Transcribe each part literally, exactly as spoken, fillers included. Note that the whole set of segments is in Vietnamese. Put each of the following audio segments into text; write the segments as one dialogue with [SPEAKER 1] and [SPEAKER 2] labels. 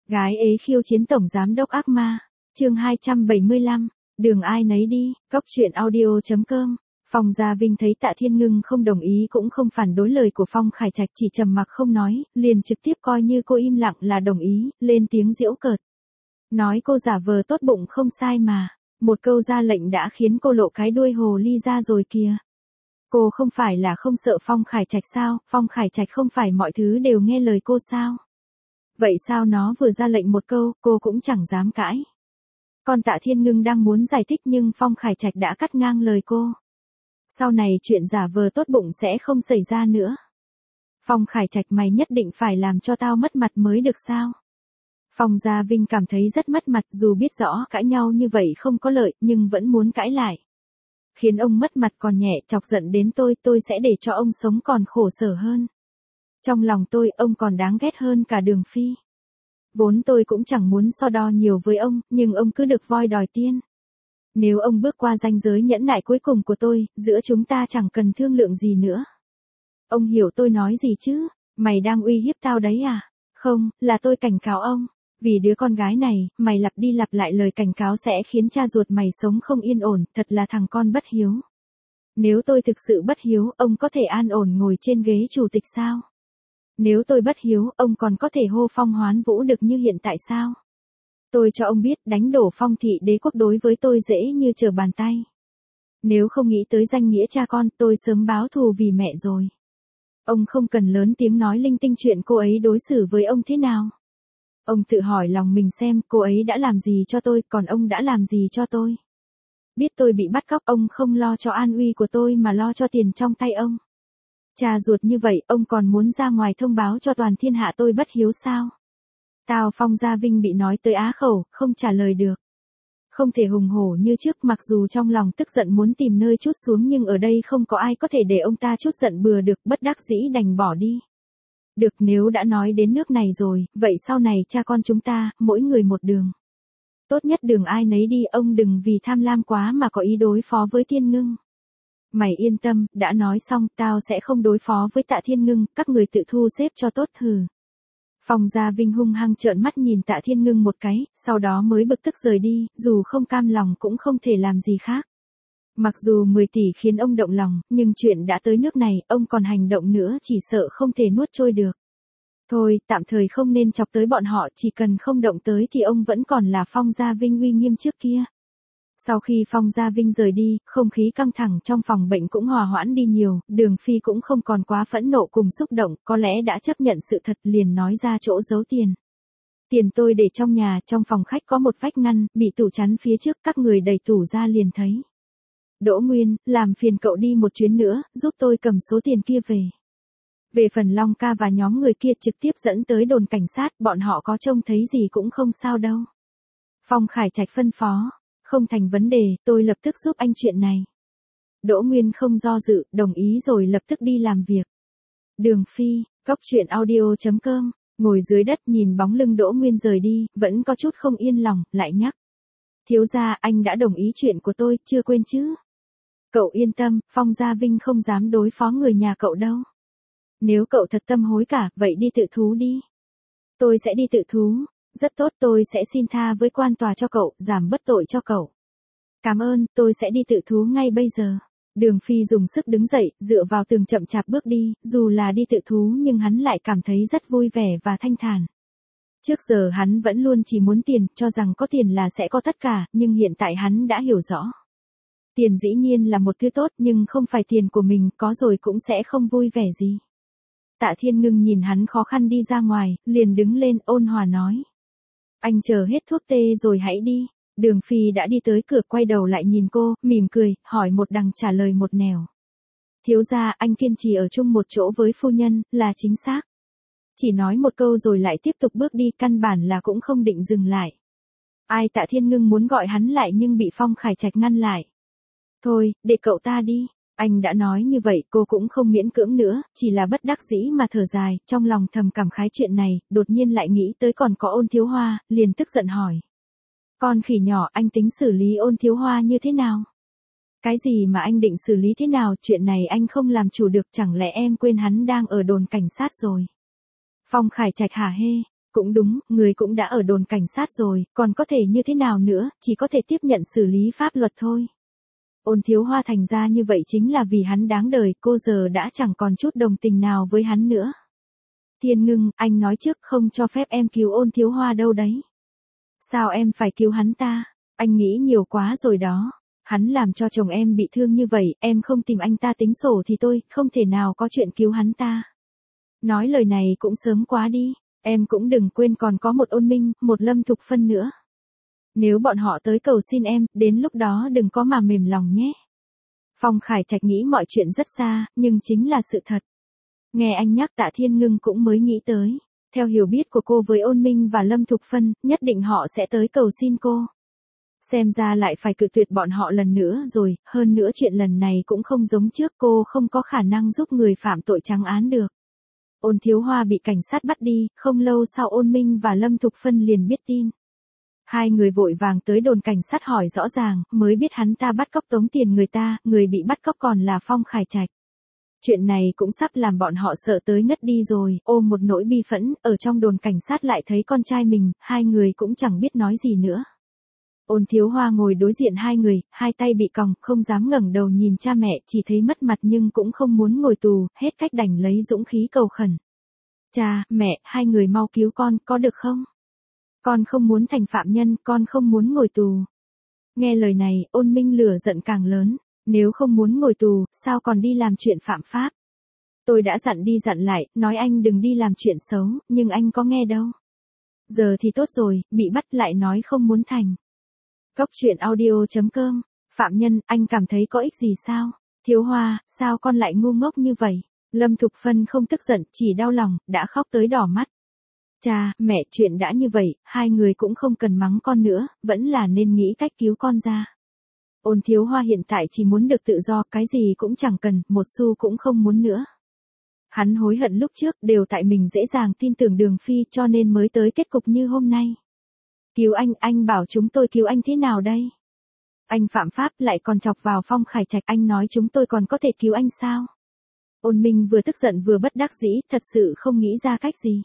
[SPEAKER 1] Gái ế khiêu chiến tổng giám đốc ác ma, chương hai trăm bảy mươi lăm, đường ai nấy đi, cốc truyện audio chấm com. Phong Gia Vinh thấy Tạ Thiên Ngưng không đồng ý cũng không phản đối lời của Phong Khải Trạch, chỉ trầm mặc không nói, liền trực tiếp coi như cô im lặng là đồng ý, lên tiếng giễu cợt. Nói cô giả vờ tốt bụng không sai mà, một câu ra lệnh đã khiến cô lộ cái đuôi hồ ly ra rồi kìa. Cô không phải là không sợ Phong Khải Trạch sao, Phong Khải Trạch không phải mọi thứ đều nghe lời cô sao? Vậy sao nó vừa ra lệnh một câu, cô cũng chẳng dám cãi. Còn Tạ Thiên Ngưng đang muốn giải thích nhưng Phong Khải Trạch đã cắt ngang lời cô. Sau này chuyện giả vờ tốt bụng sẽ không xảy ra nữa. Phong Khải Trạch, mày nhất định phải làm cho tao mất mặt mới được sao? Phong Gia Vinh cảm thấy rất mất mặt, dù biết rõ cãi nhau như vậy không có lợi nhưng vẫn muốn cãi lại. Khiến ông mất mặt còn nhẹ, chọc giận đến tôi, tôi sẽ để cho ông sống còn khổ sở hơn. Trong lòng tôi, ông còn đáng ghét hơn cả Đường Phi. Vốn tôi cũng chẳng muốn so đo nhiều với ông, nhưng ông cứ được voi đòi tiên. Nếu ông bước qua ranh giới nhẫn nại cuối cùng của tôi, giữa chúng ta chẳng cần thương lượng gì nữa. Ông hiểu tôi nói gì chứ? Mày đang uy hiếp tao đấy à? Không, là tôi cảnh cáo ông. Vì đứa con gái này, mày lặp đi lặp lại lời cảnh cáo sẽ khiến cha ruột mày sống không yên ổn, thật là thằng con bất hiếu. Nếu tôi thực sự bất hiếu, ông có thể an ổn ngồi trên ghế chủ tịch sao? Nếu tôi bất hiếu, ông còn có thể hô phong hoán vũ được như hiện tại sao? Tôi cho ông biết, đánh đổ Phong thị đế quốc đối với tôi dễ như trở bàn tay. Nếu không nghĩ tới danh nghĩa cha con, tôi sớm báo thù vì mẹ rồi. Ông không cần lớn tiếng nói linh tinh chuyện cô ấy đối xử với ông thế nào. Ông tự hỏi lòng mình xem, cô ấy đã làm gì cho tôi, còn ông đã làm gì cho tôi. Biết tôi bị bắt cóc, ông không lo cho an uy của tôi mà lo cho tiền trong tay ông. Cha ruột như vậy, ông còn muốn ra ngoài thông báo cho toàn thiên hạ tôi bất hiếu sao? Tao Phong Gia Vinh bị nói tới á khẩu, không trả lời được. Không thể hùng hổ như trước, mặc dù trong lòng tức giận muốn tìm nơi trút xuống nhưng ở đây không có ai có thể để ông ta trút giận bừa được, bất đắc dĩ đành bỏ đi. Được, nếu đã nói đến nước này rồi, vậy sau này cha con chúng ta, mỗi người một đường. Tốt nhất đường ai nấy đi, ông đừng vì tham lam quá mà có ý đối phó với Thiên Ngưng. Mày yên tâm, đã nói xong, tao sẽ không đối phó với Tạ Thiên Ngưng, các người tự thu xếp cho tốt hừ. Phong Gia Vinh hung hăng trợn mắt nhìn Tạ Thiên Ngưng một cái, sau đó mới bực tức rời đi, dù không cam lòng cũng không thể làm gì khác. Mặc dù mười tỷ khiến ông động lòng, nhưng chuyện đã tới nước này, ông còn hành động nữa chỉ sợ không thể nuốt trôi được. Thôi, tạm thời không nên chọc tới bọn họ, chỉ cần không động tới thì ông vẫn còn là Phong Gia Vinh uy nghiêm trước kia. Sau khi Phong Gia Vinh rời đi, không khí căng thẳng trong phòng bệnh cũng hòa hoãn đi nhiều, Đường Phi cũng không còn quá phẫn nộ cùng xúc động, có lẽ đã chấp nhận sự thật liền nói ra chỗ giấu tiền. Tiền tôi để trong nhà, trong phòng khách có một vách ngăn, bị tủ chắn phía trước, các người đẩy tủ ra liền thấy. Đỗ Nguyên, làm phiền cậu đi một chuyến nữa, giúp tôi cầm số tiền kia về. Về phần Long Ca và nhóm người kia trực tiếp dẫn tới đồn cảnh sát, bọn họ có trông thấy gì cũng không sao đâu. Phong Khải Trạch phân phó. Không thành vấn đề, tôi lập tức giúp anh chuyện này. Đỗ Nguyên không do dự, đồng ý rồi lập tức đi làm việc. Đường Phi, cốc truyện audio chấm com, ngồi dưới đất nhìn bóng lưng Đỗ Nguyên rời đi, vẫn có chút không yên lòng, lại nhắc. Thiếu gia, anh đã đồng ý chuyện của tôi, chưa quên chứ? Cậu yên tâm, Phong Gia Vinh không dám đối phó người nhà cậu đâu. Nếu cậu thật tâm hối cả, vậy đi tự thú đi. Tôi sẽ đi tự thú. Rất tốt, tôi sẽ xin tha với quan tòa cho cậu, giảm bất tội cho cậu. Cảm ơn, tôi sẽ đi tự thú ngay bây giờ. Đường Phi dùng sức đứng dậy, dựa vào tường chậm chạp bước đi, dù là đi tự thú nhưng hắn lại cảm thấy rất vui vẻ và thanh thản. Trước giờ hắn vẫn luôn chỉ muốn tiền, cho rằng có tiền là sẽ có tất cả, nhưng hiện tại hắn đã hiểu rõ. Tiền dĩ nhiên là một thứ tốt nhưng không phải tiền của mình, có rồi cũng sẽ không vui vẻ gì. Tạ Thiên Ngưng nhìn hắn khó khăn đi ra ngoài, liền đứng lên ôn hòa nói. Anh chờ hết thuốc tê rồi hãy đi. Đường Phi đã đi tới cửa, quay đầu lại nhìn cô, mỉm cười, hỏi một đằng trả lời một nẻo. Thiếu gia, anh kiên trì ở chung một chỗ với phu nhân, là chính xác. Chỉ nói một câu rồi lại tiếp tục bước đi, căn bản là cũng không định dừng lại. Ai Tạ Thiên Ngưng muốn gọi hắn lại nhưng bị Phong Khải Trạch ngăn lại. Thôi, để cậu ta đi. Anh đã nói như vậy, cô cũng không miễn cưỡng nữa, chỉ là bất đắc dĩ mà thở dài, trong lòng thầm cảm khái chuyện này, đột nhiên lại nghĩ tới còn có Ôn Thiếu Hoa, liền tức giận hỏi. Con khỉ nhỏ, anh tính xử lý Ôn Thiếu Hoa như thế nào? Cái gì mà anh định xử lý thế nào, chuyện này anh không làm chủ được, chẳng lẽ em quên hắn đang ở đồn cảnh sát rồi? Phong Khải Trạch hả hê, Cũng đúng, người cũng đã ở đồn cảnh sát rồi, còn có thể như thế nào nữa, chỉ có thể tiếp nhận xử lý pháp luật thôi. Ôn Thiếu Hoa thành ra như vậy chính là vì hắn đáng đời, cô giờ đã chẳng còn chút đồng tình nào với hắn nữa. Thiên Ngưng, anh nói trước không cho phép em cứu Ôn Thiếu Hoa đâu đấy. Sao em phải cứu hắn ta? Anh nghĩ nhiều quá rồi đó. Hắn làm cho chồng em bị thương như vậy, em không tìm anh ta tính sổ thì tôi không thể nào có chuyện cứu hắn ta. Nói lời này cũng sớm quá đi, em cũng đừng quên còn có một Ôn Minh, một Lâm Thục Phân nữa. Nếu bọn họ tới cầu xin em, đến lúc đó đừng có mà mềm lòng nhé. Phong Khải Trạch nghĩ mọi chuyện rất xa, nhưng chính là sự thật. Nghe anh nhắc Tạ Thiên Ngưng cũng mới nghĩ tới. Theo hiểu biết của cô với Ôn Minh và Lâm Thục Phân, nhất định họ sẽ tới cầu xin cô. Xem ra lại phải cự tuyệt bọn họ lần nữa rồi, hơn nữa chuyện lần này cũng không giống trước, cô không có khả năng giúp người phạm tội trắng án được. Ôn Thiếu Hoa bị cảnh sát bắt đi, không lâu sau Ôn Minh và Lâm Thục Phân liền biết tin. Hai người vội vàng tới đồn cảnh sát hỏi rõ ràng, mới biết hắn ta bắt cóc tống tiền người ta, người bị bắt cóc còn là Phong Khải Trạch. Chuyện này cũng sắp làm bọn họ sợ tới ngất đi rồi, ôm một nỗi bi phẫn, ở trong đồn cảnh sát lại thấy con trai mình, hai người cũng chẳng biết nói gì nữa. Ôn Thiếu Hoa ngồi đối diện hai người, hai tay bị còng, không dám ngẩng đầu nhìn cha mẹ, chỉ thấy mất mặt nhưng cũng không muốn ngồi tù, hết cách đành lấy dũng khí cầu khẩn. Cha, mẹ, hai người mau cứu con, có được không? Con không muốn thành phạm nhân, con không muốn ngồi tù. Nghe lời này, Ôn Minh lửa giận càng lớn, nếu không muốn ngồi tù, sao còn đi làm chuyện phạm pháp? Tôi đã dặn đi dặn lại, nói anh đừng đi làm chuyện xấu, nhưng anh có nghe đâu. Giờ thì tốt rồi, bị bắt lại nói không muốn thành. Cốc truyện audio chấm com, phạm nhân, anh cảm thấy có ích gì sao? Thiếu Hoa, sao con lại ngu ngốc như vậy? Lâm Thục Phân không tức giận, chỉ đau lòng, đã khóc tới đỏ mắt. Cha, mẹ, chuyện đã như vậy, hai người cũng không cần mắng con nữa, vẫn là nên nghĩ cách cứu con ra. Ôn Thiếu Hoa hiện tại chỉ muốn được tự do, cái gì cũng chẳng cần, một xu cũng không muốn nữa. Hắn hối hận lúc trước, đều tại mình dễ dàng tin tưởng Đường Phi cho nên mới tới kết cục như hôm nay. Cứu anh, anh bảo chúng tôi cứu anh thế nào đây? Anh phạm pháp lại còn chọc vào Phong Khải Trạch, anh nói chúng tôi còn có thể cứu anh sao? Ôn Minh vừa tức giận vừa bất đắc dĩ, thật sự không nghĩ ra cách gì.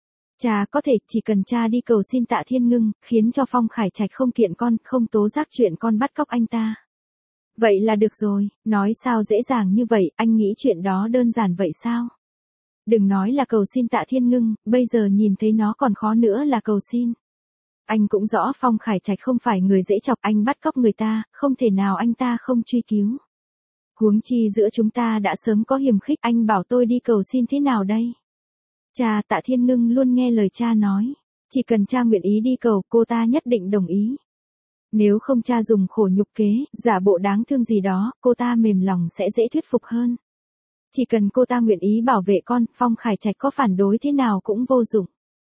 [SPEAKER 1] Cha có thể, chỉ cần cha đi cầu xin Tạ Thiên Ngưng, khiến cho Phong Khải Trạch không kiện con, không tố giác chuyện con bắt cóc anh ta. Vậy là được rồi, nói sao dễ dàng như vậy, anh nghĩ chuyện đó đơn giản vậy sao? Đừng nói là cầu xin Tạ Thiên Ngưng, bây giờ nhìn thấy nó còn khó nữa là cầu xin. Anh cũng rõ Phong Khải Trạch không phải người dễ chọc, anh bắt cóc người ta, không thể nào anh ta không truy cứu. Huống chi giữa chúng ta đã sớm có hiềm khích, anh bảo tôi đi cầu xin thế nào đây? Cha, Tạ Thiên Ngưng luôn nghe lời cha nói. Chỉ cần cha nguyện ý đi cầu, cô ta nhất định đồng ý. Nếu không cha dùng khổ nhục kế, giả bộ đáng thương gì đó, cô ta mềm lòng sẽ dễ thuyết phục hơn. Chỉ cần cô ta nguyện ý bảo vệ con, Phong Khải Trạch có phản đối thế nào cũng vô dụng.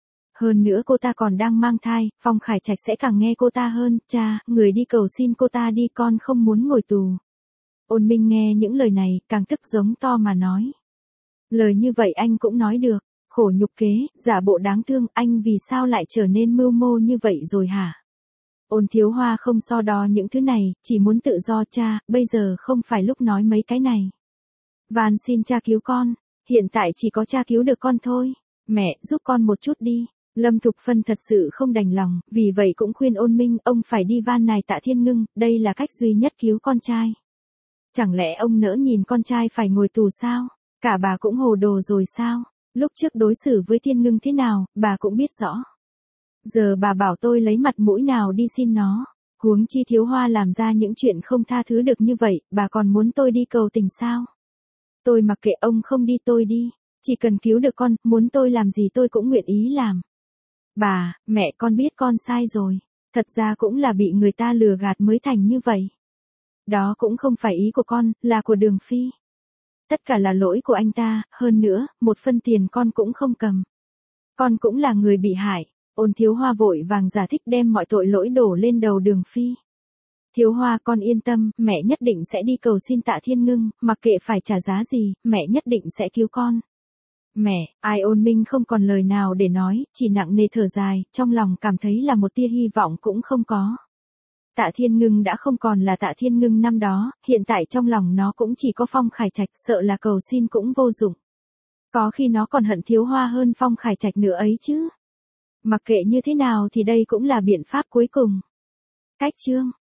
[SPEAKER 1] Hơn nữa cô ta còn đang mang thai, Phong Khải Trạch sẽ càng nghe cô ta hơn. Cha, người đi cầu xin cô ta đi, con không muốn ngồi tù. Ôn Minh nghe những lời này, càng tức giống to mà nói. Lời như vậy anh cũng nói được. Khổ nhục kế, giả bộ đáng thương, anh vì sao lại trở nên mưu mô như vậy rồi hả? Ôn Thiếu Hoa không so đo những thứ này, chỉ muốn tự do. Cha, bây giờ không phải lúc nói mấy cái này. Van xin cha cứu con, hiện tại chỉ có cha cứu được con thôi. Mẹ, giúp con một chút đi. Lâm Thục Phân thật sự không đành lòng, vì vậy cũng khuyên Ôn Minh, ông phải đi van nài Tạ Thiên Ngưng, đây là cách duy nhất cứu con trai. Chẳng lẽ ông nỡ nhìn con trai phải ngồi tù sao? Cả bà cũng hồ đồ rồi sao? Lúc trước đối xử với Thiên Ngưng thế nào, bà cũng biết rõ. Giờ bà bảo tôi lấy mặt mũi nào đi xin nó. Huống chi Thiếu Hoa làm ra những chuyện không tha thứ được như vậy, bà còn muốn tôi đi cầu tình sao? Tôi mặc kệ, ông không đi tôi đi. Chỉ cần cứu được con, muốn tôi làm gì tôi cũng nguyện ý làm. Bà, mẹ, con biết con sai rồi. Thật ra cũng là bị người ta lừa gạt mới thành như vậy. Đó cũng không phải ý của con, là của Đường Phi. Tất cả là lỗi của anh ta, hơn nữa, một phân tiền con cũng không cầm. Con cũng là người bị hại. Ôn Thiếu Hoa vội vàng giải thích đem mọi tội lỗi đổ lên đầu Đường Phi. Thiếu Hoa, con yên tâm, mẹ nhất định sẽ đi cầu xin Tạ Thiên Ngưng, mặc kệ phải trả giá gì, mẹ nhất định sẽ cứu con. Mẹ, ai? Ôn Minh không còn lời nào để nói, chỉ nặng nề thở dài, trong lòng cảm thấy là một tia hy vọng cũng không có. Tạ Thiên Ngưng đã không còn là Tạ Thiên Ngưng năm đó, hiện tại trong lòng nó cũng chỉ có Phong Khải Trạch, sợ là cầu xin cũng vô dụng. Có khi nó còn hận Thiếu Hoa hơn Phong Khải Trạch nữa ấy chứ. Mặc kệ như thế nào thì đây cũng là biện pháp cuối cùng. Cách chương